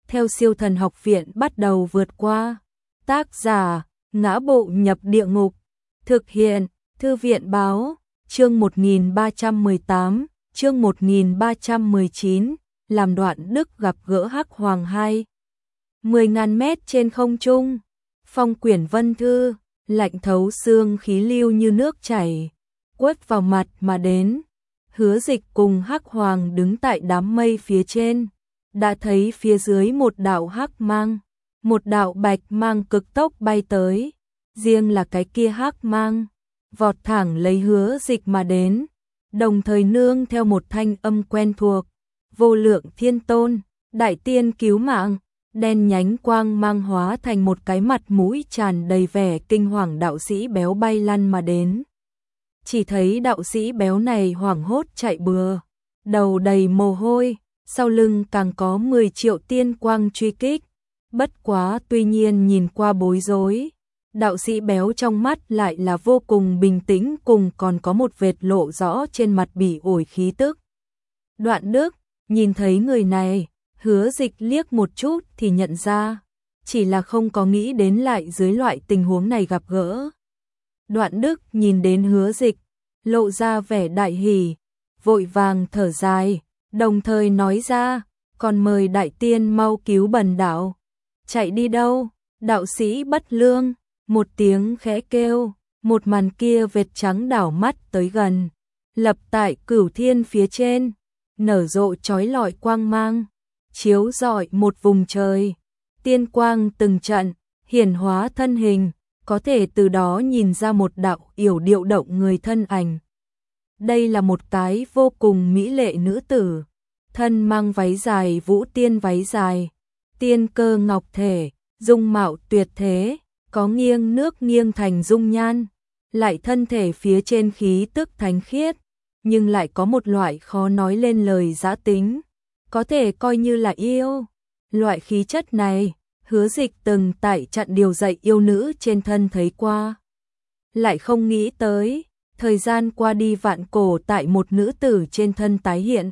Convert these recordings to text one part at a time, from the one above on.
theo Siêu Thần Học Viện bắt đầu vượt qua. Tác giả: Ngã Bộ Nhập Địa Ngục. Thực hiện: Thư viện báo. Chương 1318, chương 1319, làm Đoạn Đức gặp gỡ Hắc Hoàng 2. 10.000 mét trên không trung, phong quyển vân thư, lạnh thấu xương, khí lưu như nước chảy, quất vào mặt mà đến. Hứa Dịch cùng Hắc Hoàng đứng tại đám mây phía trên, đã thấy phía dưới một đạo hắc mang, một đạo bạch mang cực tốc bay tới, riêng là cái kia hắc mang vọt thẳng lấy Hứa Dịch mà đến, đồng thời nương theo một thanh âm quen thuộc: Vô Lượng Thiên Tôn, đại tiên cứu mạng. Đen nhánh quang mang hóa thành một cái mặt mũi tràn đầy vẻ kinh hoàng đạo sĩ béo bay lăn mà đến. Chỉ thấy đạo sĩ béo này hoảng hốt chạy bừa, đầu đầy mồ hôi, sau lưng càng có 10 triệu tiên quang truy kích. Bất quá tuy nhiên nhìn qua bối rối, đạo sĩ béo trong mắt lại là vô cùng bình tĩnh, cùng còn có một vệt lộ rõ trên mặt bỉ ổi khí tức. Đoạn Đức nhìn thấy người này, Hứa Dịch liếc một chút thì nhận ra, chỉ là không có nghĩ đến lại dưới loại tình huống này gặp gỡ. Đoạn Đức nhìn đến Hứa Dịch, lộ ra vẻ đại hỉ, vội vàng thở dài, đồng thời nói ra: còn mời đại tiên mau cứu bần đạo. Chạy đi đâu? Đạo sĩ bất lương một tiếng khẽ kêu, một màn kia vệt trắng đảo mắt tới gần, lập tại cửu thiên phía trên, nở rộ chói lọi quang mang, chiếu rọi một vùng trời. Tiên quang từng trận hiển hóa thân hình, có thể từ đó nhìn ra một đạo yểu điệu động người thân ảnh. Đây là một cái vô cùng mỹ lệ nữ tử, thân mang váy dài, vũ tiên váy dài, tiên cơ ngọc thể, dung mạo tuyệt thế, có nghiêng nước nghiêng thành dung nhan, lại thân thể phía trên khí tức thánh khiết, nhưng lại có một loại khó nói lên lời dã tính, có thể coi như là yêu. Loại khí chất này, Hứa Dịch từng tại trận điều dạy yêu nữ trên thân thấy qua, lại không nghĩ tới, thời gian qua đi vạn cổ tại một nữ tử trên thân tái hiện.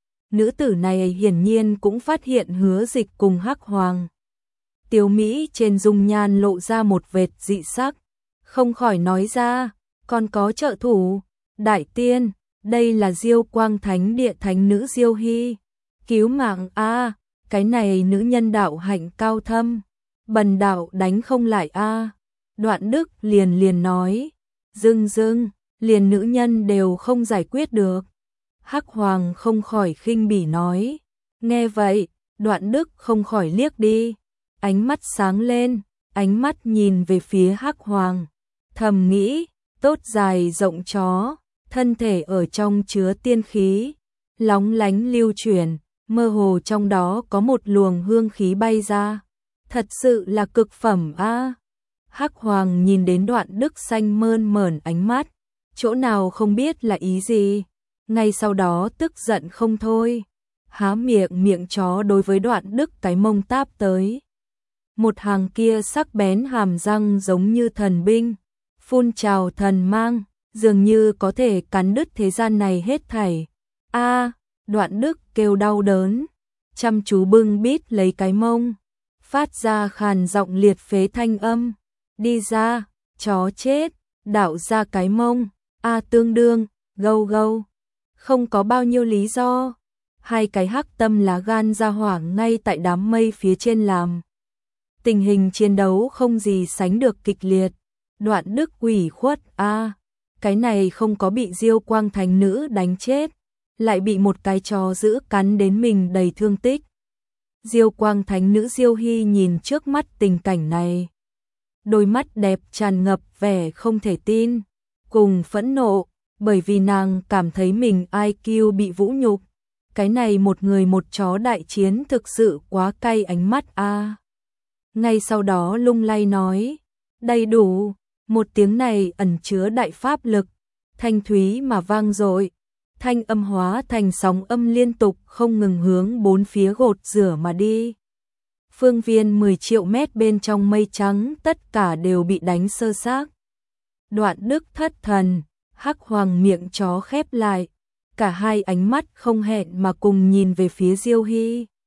Nữ tử này hiển nhiên cũng phát hiện Hứa Dịch cùng Hắc Hoàng. Tiểu Mỹ trên dung nhan lộ ra một vệt dị sắc, không khỏi nói ra: còn có trợ thủ, đại tiên, đây là Diêu Quang Thánh Địa thánh nữ Diêu Hy. Cứu mạng a, cái này nữ nhân đạo hạnh cao thâm, bần đạo đánh không lại a. Đoạn Đức liền nói: dưng, liền nữ nhân đều không giải quyết được. Hắc Hoàng không khỏi khinh bỉ nói. Nghe vậy, Đoạn Đức không khỏi liếc đi, ánh mắt sáng lên, ánh mắt nhìn về phía Hắc Hoàng, thầm nghĩ: tốt dài rộng chó, thân thể ở trong chứa tiên khí, lóng lánh lưu chuyển, mơ hồ trong đó có một luồng hương khí bay ra, thật sự là cực phẩm a. Hắc Hoàng nhìn đến Đoạn Đức xanh mơn mởn ánh mắt, chỗ nào không biết là ý gì, ngay sau đó tức giận không thôi, há miệng chó đối với Đoạn Đức cái mông táp tới. Một hàng kia sắc bén hàm răng giống như thần binh, phun trào thần mang, dường như có thể cắn đứt thế gian này hết thảy. A, Đoạn Đức kêu đau đớn, chăm chú bưng bít lấy cái mông, phát ra khàn giọng liệt phế thanh âm. Đi ra, chó chết, đảo ra cái mông, a tương đương, gâu. Không có bao nhiêu lý do, hai cái hắc tâm lá gan ra hỏa ngay tại đám mây phía trên làm. Tình hình chiến đấu không gì sánh được kịch liệt. Đoạn Đức ủy khuất a, cái này không có bị Diêu Quang Thánh nữ đánh chết, lại bị một cái chó dữ cắn đến mình đầy thương tích. Diêu Quang Thánh nữ Diêu Hy nhìn trước mắt tình cảnh này, đôi mắt đẹp tràn ngập vẻ không thể tin, cùng phẫn nộ, bởi vì nàng cảm thấy mình IQ bị vũ nhục. Cái này một người một chó đại chiến thực sự quá cay ánh mắt a. Ngay sau đó lung lay nói: đầy đủ. Một tiếng này ẩn chứa đại pháp lực, thanh thúy mà vang dội, thanh âm hóa thành sóng âm liên tục không ngừng hướng bốn phía gột rửa mà đi. Phương viên 10 triệu mét bên trong mây trắng tất cả đều bị đánh sơ xác. Đoạn Đức thất thần, Hắc Hoàng miệng chó khép lại, cả hai ánh mắt không hẹn mà cùng nhìn về phía Diêu Hy.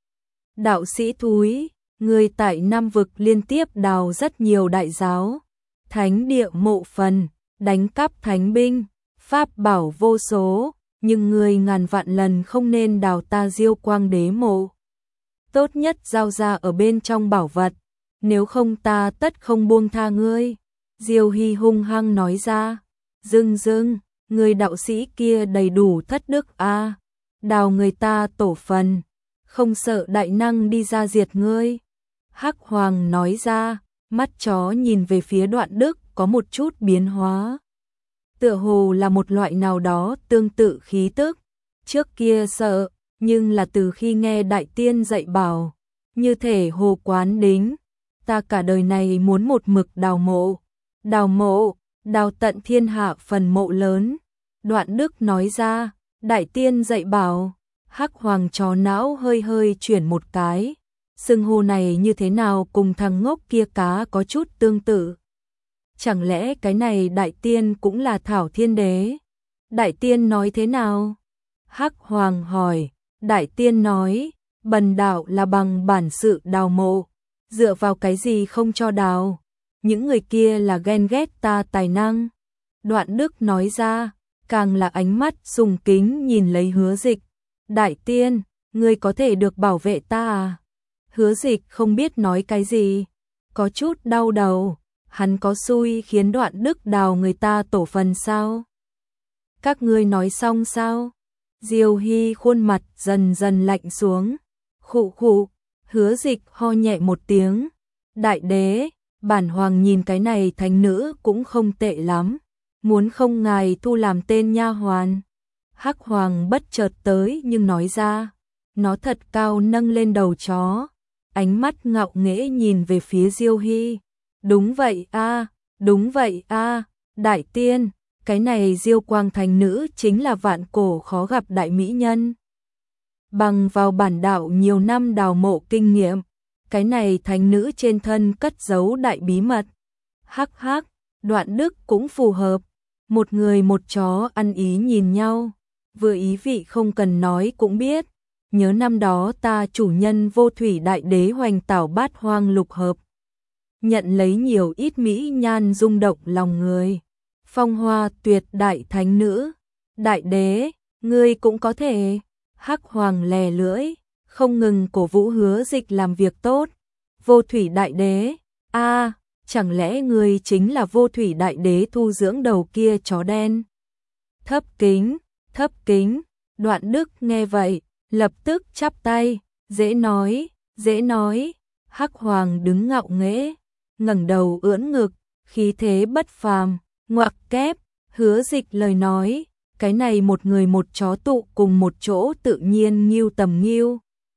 đạo sĩ thúi, người tại Nam vực liên tiếp đào rất nhiều đại giáo, thánh địa mộ phần, đánh cắp thánh binh, pháp bảo vô số, nhưng người ngàn vạn lần không nên đào ta Diêu Quang Đế mộ. Tốt nhất giao ra ở bên trong bảo vật, nếu không ta tất không buông tha ngươi. Diêu Hy hung hăng nói ra. Dưng, người đạo sĩ kia đầy đủ thất đức a, đào người ta tổ phần, không sợ đại năng đi ra diệt ngươi. Hắc Hoàng nói ra, mắt chó nhìn về phía Đoạn Đức có một chút biến hóa. Tựa hồ là một loại nào đó tương tự khí tức. Trước kia sợ, nhưng là từ khi nghe Đại Tiên dạy bảo, như thể hồ quán đính, ta cả đời này muốn một mực đào mộ, đào tận thiên hạ phần mộ lớn. Đoạn Đức nói ra, Đại Tiên dạy bảo. Hắc Hoàng chó não hơi chuyển một cái, xưng hô này như thế nào cùng thằng ngốc kia cá có chút tương tự. Chẳng lẽ cái này Đại Tiên cũng là Thảo Thiên Đế? Đại Tiên nói thế nào? Hắc Hoàng hỏi. Đại Tiên nói, bần đạo là bằng bản sự đào mộ, dựa vào cái gì không cho đào? Những người kia là ghen ghét ta tài năng. Đoạn Đức nói ra, càng là ánh mắt sùng kính nhìn lấy Hứa Dịch. Đại Tiên, ngươi có thể được bảo vệ ta à? Hứa Dịch không biết nói cái gì, có chút đau đầu, hắn có xui khiến Đoạn Đức đào người ta tổ phần sao? Các ngươi nói xong sao? Diêu Hy khuôn mặt dần dần lạnh xuống. Khụ, Hứa Dịch ho nhẹ một tiếng. Đại đế, bản hoàng nhìn cái này thánh nữ cũng không tệ lắm, muốn không ngài thu làm tên nha hoàn? Hắc Hoàng bất chợt tới nhưng nói ra, nó thật cao nâng lên đầu chó, ánh mắt ngạo nghễ nhìn về phía Diêu Hy. Đúng vậy a, Đại Tiên, cái này Diêu Quang thánh nữ chính là vạn cổ khó gặp đại mỹ nhân. Bằng vào bản đạo nhiều năm đào mộ kinh nghiệm, cái này thánh nữ trên thân cất giấu đại bí mật. Hắc, Đoạn Đức cũng phù hợp, một người một chó ăn ý nhìn nhau, vừa ý vị không cần nói cũng biết. Nhớ năm đó ta chủ nhân Vô Thủy Đại Đế hoành tảo Bát Hoang lục hợp, nhận lấy nhiều ít mỹ nhan rung động lòng người. Phong Hoa Tuyệt Đại thánh nữ, Đại Đế, ngươi cũng có thể. Hắc Hoàng lè lưỡi, không ngừng cổ vũ Hứa Dịch làm việc tốt. Vô Thủy Đại Đế, chẳng lẽ ngươi chính là Vô Thủy Đại Đế thu dưỡng đầu kia chó đen? Thấp kính, Đoạn Đức nghe vậy, lập tức chắp tay, dễ nói. Hắc Hoàng đứng ngạo nghễ, ngẩng đầu ưỡn ngực, khí thế bất phàm, ngoặc kép. Hứa Dịch lời nói, cái này một người một chó tụ cùng một chỗ tự nhiên nghiêu tầm nghiêu,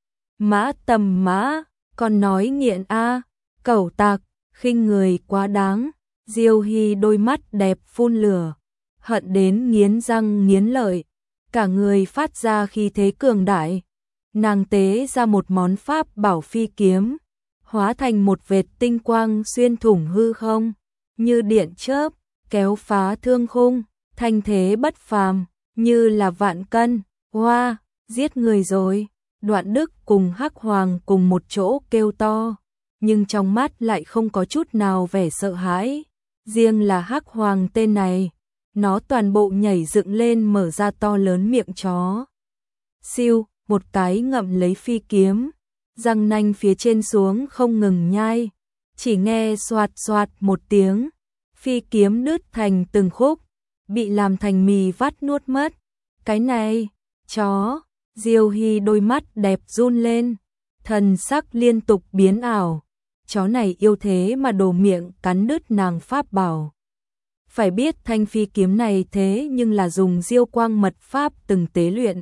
mã tầm mã, còn nói nghiện a, cẩu tạc, khinh người quá đáng. Diêu Hy đôi mắt đẹp phun lửa, hận đến nghiến răng nghiến lợi, cả người phát ra khí thế cường đại. Nàng tế ra một món pháp bảo phi kiếm, hóa thành một vệt tinh quang xuyên thủng hư không, như điện chớp, kéo phá thương khung, thanh thế bất phàm, như là vạn cân. Hoa, giết người rồi. Đoạn Đức cùng Hắc Hoàng cùng một chỗ kêu to, nhưng trong mắt lại không có chút nào vẻ sợ hãi. Riêng là Hắc Hoàng tên này, nó toàn bộ nhảy dựng lên mở ra to lớn miệng chó. Siêu, một cái ngậm lấy phi kiếm, răng nanh phía trên xuống không ngừng nhai, chỉ nghe xoạt một tiếng, phi kiếm đứt thành từng khúc, bị làm thành mì vắt nuốt mất. Cái này, chó. Diêu Hy đôi mắt đẹp run lên, thần sắc liên tục biến ảo. Chó này yêu thế mà đổ miệng cắn đứt nàng pháp bảo. Phải biết thanh phi kiếm này thế nhưng là dùng Diêu Quang mật pháp từng tế luyện.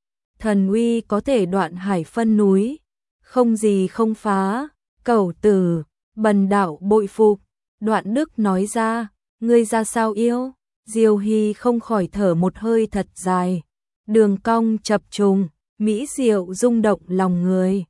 Thần uy có thể đoạn hải phân núi, không gì không phá. Cẩu tử, bần đạo bội phục. Đoạn Đức nói ra, ngươi ra sao yêu? Diêu Hy không khỏi thở một hơi thật dài, đường cong chập trùng, mỹ diệu rung động lòng người.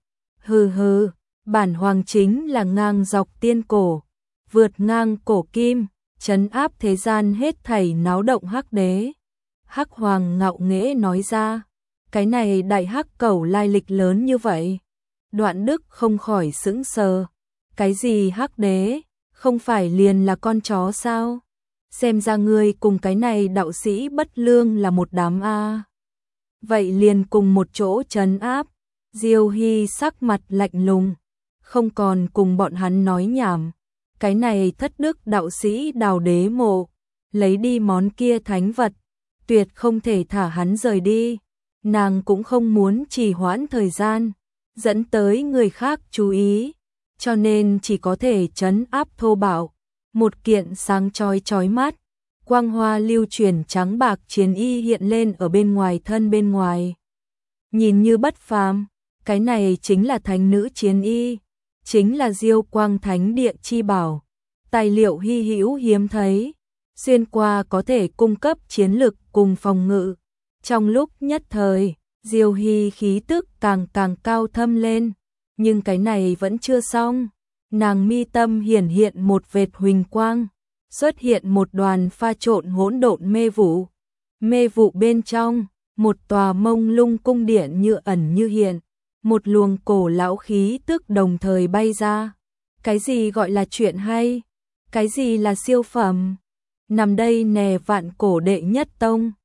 Hừ, bản hoàng chính là ngang dọc tiên cổ, vượt ngang cổ kim, trấn áp thế gian hết thảy náo động Hắc Đế. Hắc Hoàng ngạo nghễ nói ra, cái này đại hắc cẩu lai lịch lớn như vậy, Đoạn Đức không khỏi sững sờ. Cái gì hắc đế, không phải liền là con chó sao? Xem ra ngươi cùng cái này đạo sĩ bất lương là một đám a. Vậy liền cùng một chỗ trấn áp. Diêu Hy sắc mặt lạnh lùng, không còn cùng bọn hắn nói nhảm. Cái này thất đức đạo sĩ đào đế mộ, lấy đi món kia thánh vật, tuyệt không thể thả hắn rời đi. Nàng cũng không muốn trì hoãn thời gian, dẫn tới người khác chú ý, cho nên chỉ có thể trấn áp thô bạo. Một kiện sáng chói mắt, quang hoa lưu chuyển trắng bạc chiến y hiện lên ở bên ngoài thân bên ngoài. Nhìn như bất phàm, cái này chính là thánh nữ chiến y, chính là Diêu Quang Thánh Địa chi bảo, tài liệu hy hữu hiếm thấy, xuyên qua có thể cung cấp chiến lực cùng phòng ngự. Trong lúc nhất thời, Diêu Hy khí tức càng cao thâm lên, nhưng cái này vẫn chưa xong. Nàng mi tâm hiển hiện một vệt huỳnh quang, xuất hiện một đoàn pha trộn hỗn độn mê vụ. Mê vụ bên trong, một tòa mông lung cung điện như ẩn như hiện, một luồng cổ lão khí tức đồng thời bay ra. Cái gì gọi là chuyện hay? Cái gì là siêu phẩm? Nằm đây nè vạn cổ đệ nhất tông,